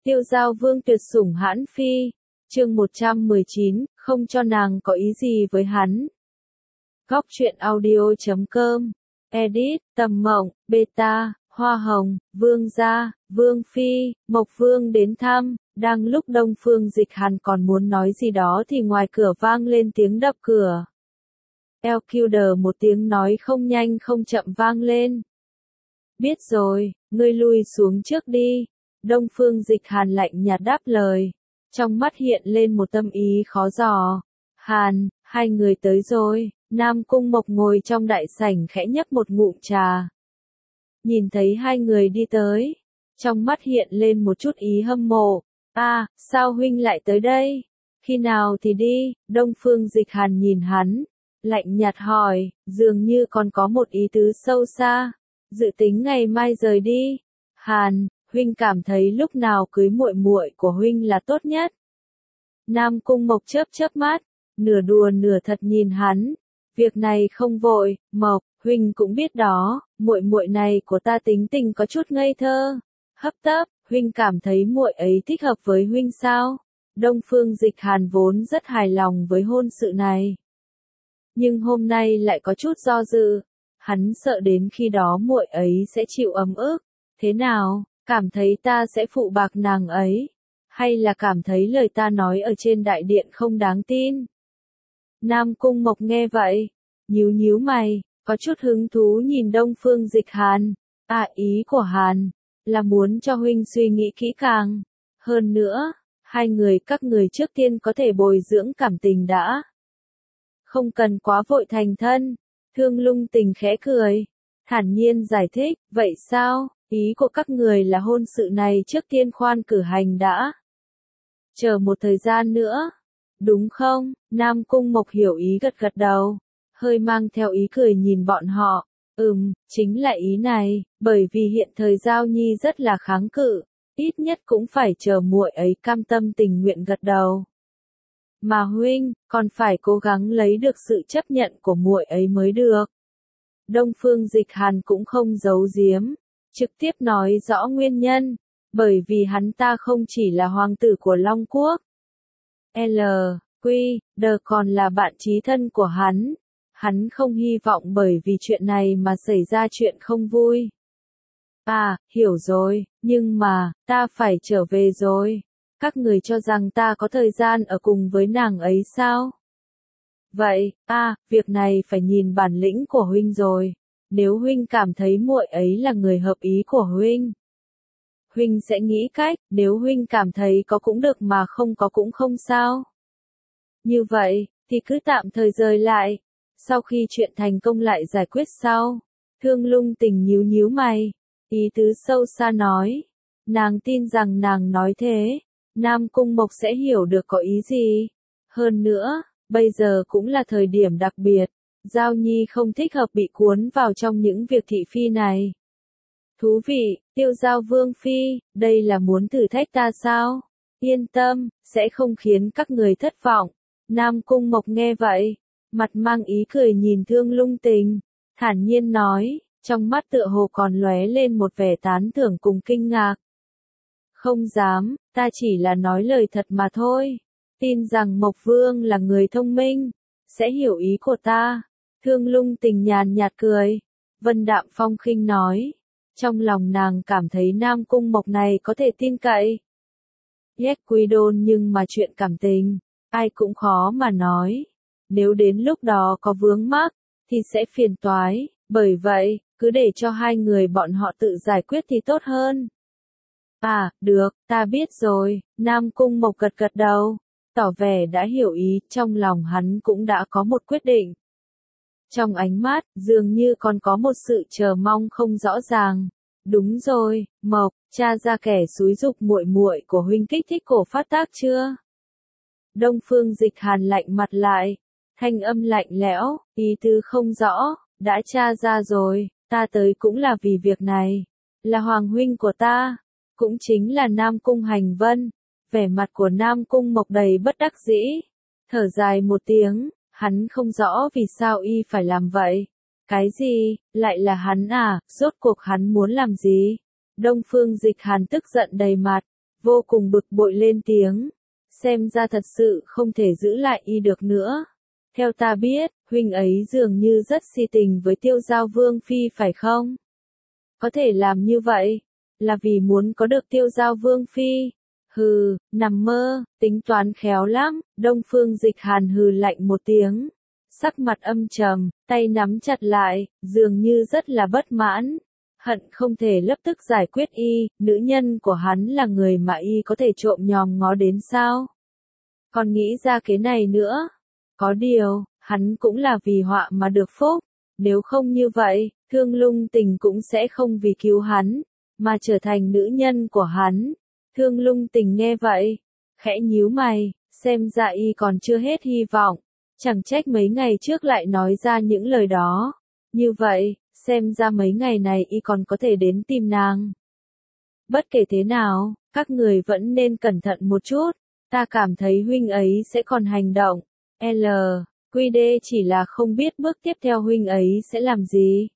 Tiêu Giao Vương tuyệt sủng hãn phi. Chương 119, không cho nàng có ý gì với hắn. Góc truyện audio.com. Edit, Tầm Mộng, Beta, Hoa Hồng, Vương gia, Vương phi, Mộc Vương đến thăm. Đang lúc Đông Phương Dịch Hàn còn muốn nói gì đó thì ngoài cửa vang lên tiếng đập cửa. LQD một tiếng nói không nhanh không chậm vang lên. Biết rồi, ngươi lui xuống trước đi. Đông Phương Dịch Hàn lạnh nhạt đáp lời. Trong mắt hiện lên một tâm ý khó dò. Hàn, hai người tới rồi. Nam Cung Mộc ngồi trong đại sảnh khẽ nhấp một ngụm trà. Nhìn thấy hai người đi tới. Trong mắt hiện lên một chút ý hâm mộ. À, sao huynh lại tới đây? Khi nào thì đi? Đông Phương Dịch Hàn nhìn hắn. Lạnh nhạt hỏi, dường như còn có một ý tứ sâu xa. Dự tính ngày mai rời đi. Hàn, huynh cảm thấy lúc nào cưới muội muội của huynh là tốt nhất. Nam Cung Mộc chớp mắt, nửa đùa nửa thật nhìn hắn. Việc này không vội, Mộc, huynh cũng biết đó, muội muội này của ta tính tình có chút ngây thơ, hấp tấp, huynh cảm thấy muội ấy thích hợp với huynh sao? Đông Phương Dịch Hàn vốn rất hài lòng với hôn sự này, nhưng hôm nay lại có chút do dự. Hắn sợ đến khi đó muội ấy sẽ chịu ấm ức. Thế nào, cảm thấy ta sẽ phụ bạc nàng ấy? Hay là cảm thấy lời ta nói ở trên đại điện không đáng tin? Nam Cung Mộc nghe vậy, nhíu mày, có chút hứng thú nhìn Đông Phương Dịch Hàn. À, ý của Hàn là muốn cho huynh suy nghĩ kỹ càng. Hơn nữa, các người trước tiên có thể bồi dưỡng cảm tình đã. Không cần quá vội thành thân. Thương Lung Tình khẽ cười, thản nhiên giải thích, vậy sao? Ý của các người là hôn sự này trước tiên khoan cử hành đã. Chờ một thời gian nữa. Đúng không? Nam Cung Mộc hiểu ý gật đầu. Hơi mang theo ý cười nhìn bọn họ. Chính là ý này, bởi vì hiện thời Giao Nhi rất là kháng cự. Ít nhất cũng phải chờ muội ấy cam tâm tình nguyện gật đầu. Mà huynh, còn phải cố gắng lấy được sự chấp nhận của muội ấy mới được. Đông Phương Dịch Hàn cũng không giấu giếm, trực tiếp nói rõ nguyên nhân, bởi vì hắn ta không chỉ là hoàng tử của Long Quốc. L.Q.D. còn là bạn chí thân của hắn. Hắn không hy vọng bởi vì chuyện này mà xảy ra chuyện không vui. À, hiểu rồi, nhưng mà, ta phải trở về rồi. Các người cho rằng ta có thời gian ở cùng với nàng ấy sao? Vậy, việc này phải nhìn bản lĩnh của huynh rồi. Nếu huynh cảm thấy muội ấy là người hợp ý của huynh, huynh sẽ nghĩ cách, nếu huynh cảm thấy có cũng được mà không có cũng không sao. Như vậy, thì cứ tạm thời rời lại. Sau khi chuyện thành công lại giải quyết sau. Thương Lung Tình nhíu mày. Ý tứ sâu xa nói. Nàng tin rằng nàng nói thế, Nam Cung Mộc sẽ hiểu được có ý gì. Hơn nữa, bây giờ cũng là thời điểm đặc biệt. Giao Nhi không thích hợp bị cuốn vào trong những việc thị phi này. Thú vị, Tiêu Giao Vương phi, đây là muốn thử thách ta sao? Yên tâm, sẽ không khiến các người thất vọng. Nam Cung Mộc nghe vậy, mặt mang ý cười nhìn Thương Lung Tình, thản nhiên nói, trong mắt tựa hồ còn lóe lên một vẻ tán thưởng cùng kinh ngạc. Không dám, ta chỉ là nói lời thật mà thôi. Tin rằng Mộc Vương là người thông minh, sẽ hiểu ý của ta. Thương Lung Tình nhàn nhạt cười, vân đạm phong khinh nói. Trong lòng nàng cảm thấy Nam Cung Mộc này có thể tin cậy. Quy đôn, nhưng mà chuyện cảm tình, ai cũng khó mà nói. Nếu đến lúc đó có vướng mắc, thì sẽ phiền toái. Bởi vậy, cứ để cho hai người bọn họ tự giải quyết thì tốt hơn. À, được, ta biết rồi. Nam Cung Mộc gật đầu, tỏ vẻ đã hiểu ý, trong lòng hắn cũng đã có một quyết định. Trong ánh mắt, dường như còn có một sự chờ mong không rõ ràng. Đúng rồi, Mộc, cha ra kẻ xúi giục muội muội của huynh kích thích cổ phát tác chưa? Đông Phương Dịch Hàn lạnh mặt lại, thanh âm lạnh lẽo, ý tứ không rõ, đã tra ra rồi, ta tới cũng là vì việc này, là hoàng huynh của ta, cũng chính là Nam Cung Hành Vân. Vẻ mặt của Nam Cung Mộc đầy bất đắc dĩ, thở dài một tiếng, hắn không rõ vì sao y phải làm vậy. Cái gì, lại là hắn à, rốt cuộc hắn muốn làm gì? Đông Phương Dịch Hàn tức giận đầy mặt, vô cùng bực bội lên tiếng. Xem ra thật sự không thể giữ lại y được nữa. Theo ta biết, huynh ấy dường như rất si tình với Tiêu Giao Vương Phi phải không? Có thể làm như vậy, là vì muốn có được Tiêu Giao Vương Phi. Hừ, nằm mơ, tính toán khéo lắm. Đông Phương Dịch Hàn hừ lạnh một tiếng. Sắc mặt âm trầm, tay nắm chặt lại, dường như rất là bất mãn. Hận không thể lập tức giải quyết y, nữ nhân của hắn là người mà y có thể trộm nhòm ngó đến sao? Còn nghĩ ra cái này nữa. Có điều, hắn cũng là vì họa mà được phúc. Nếu không như vậy, Thương Lung Tình cũng sẽ không vì cứu hắn, mà trở thành nữ nhân của hắn. Thương Lung Tình nghe vậy, khẽ nhíu mày, xem ra y còn chưa hết hy vọng. Chẳng trách mấy ngày trước lại nói ra những lời đó. Như vậy, xem ra mấy ngày này y còn có thể đến tìm nàng. Bất kể thế nào, các người vẫn nên cẩn thận một chút. Ta cảm thấy huynh ấy sẽ còn hành động. QD chỉ là không biết bước tiếp theo huynh ấy sẽ làm gì.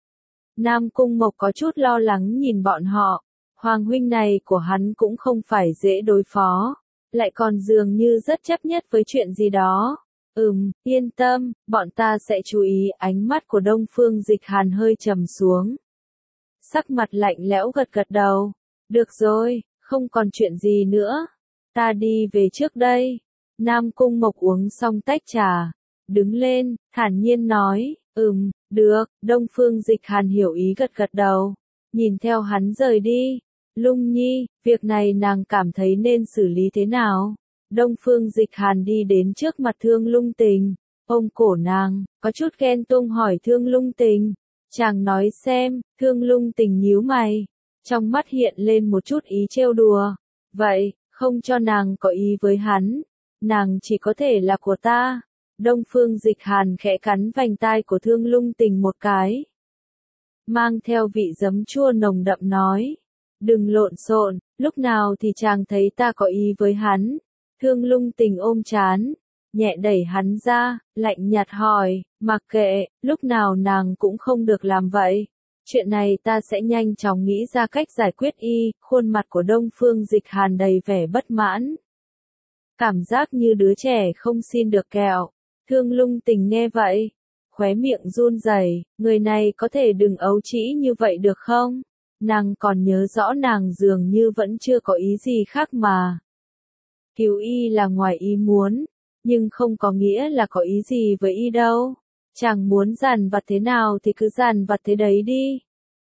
Nam Cung Mộc có chút lo lắng nhìn bọn họ. Hoàng huynh này của hắn cũng không phải dễ đối phó. Lại còn dường như rất chấp nhất với chuyện gì đó. Yên tâm, bọn ta sẽ chú ý. Ánh mắt của Đông Phương Dịch Hàn hơi trầm xuống. Sắc mặt lạnh lẽo gật gật đầu. Được rồi, không còn chuyện gì nữa. Ta đi về trước đây. Nam Cung Mộc uống xong tách trà. Đứng lên, thản nhiên nói. Được. Đông Phương Dịch Hàn hiểu ý gật gật đầu. Nhìn theo hắn rời đi. Lung Nhi, việc này nàng cảm thấy nên xử lý thế nào? Đông Phương Dịch Hàn đi đến trước mặt Thương Lung Tình, ôm cổ nàng, có chút ghen tuông hỏi Thương Lung Tình. Chàng nói xem. Thương Lung Tình nhíu mày, trong mắt hiện lên một chút ý trêu đùa. Vậy, không cho nàng có ý với hắn, nàng chỉ có thể là của ta. Đông Phương Dịch Hàn khẽ cắn vành tai của Thương Lung Tình một cái, mang theo vị giấm chua nồng đậm nói. Đừng lộn xộn, lúc nào thì chàng thấy ta có ý với hắn? Thương Lung Tình ôm trán, nhẹ đẩy hắn ra, lạnh nhạt hỏi, mặc kệ, lúc nào nàng cũng không được làm vậy. Chuyện này ta sẽ nhanh chóng nghĩ ra cách giải quyết y. Khuôn mặt của Đông Phương Dịch Hàn đầy vẻ bất mãn. Cảm giác như đứa trẻ không xin được kẹo. Thương Lung Tình nghe vậy, khóe miệng run rẩy, người này có thể đừng ấu trĩ như vậy được không? Nàng còn nhớ rõ nàng dường như vẫn chưa có ý gì khác mà. Cứu y là ngoài ý muốn, nhưng không có nghĩa là có ý gì với y đâu. Chàng muốn dằn vặt thế nào thì cứ dằn vặt thế đấy đi.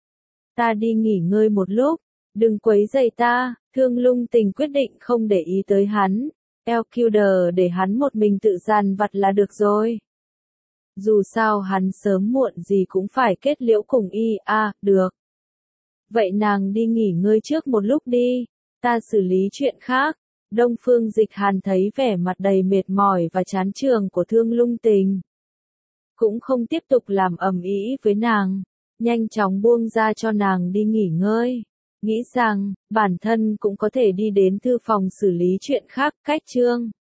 Ta đi nghỉ ngơi một lúc, đừng quấy rầy ta. Thương Lung Tình quyết định không để ý tới hắn. LQD để hắn một mình tự dằn vặt là được rồi. Dù sao hắn sớm muộn gì cũng phải kết liễu cùng y. Được. Vậy nàng đi nghỉ ngơi trước một lúc đi, ta xử lý chuyện khác. Đông Phương Dịch Hàn thấy vẻ mặt đầy mệt mỏi và chán chường của Thương Lung Tình, cũng không tiếp tục làm ầm ĩ với nàng, nhanh chóng buông ra cho nàng đi nghỉ ngơi, nghĩ rằng bản thân cũng có thể đi đến thư phòng xử lý chuyện khác. Cách chương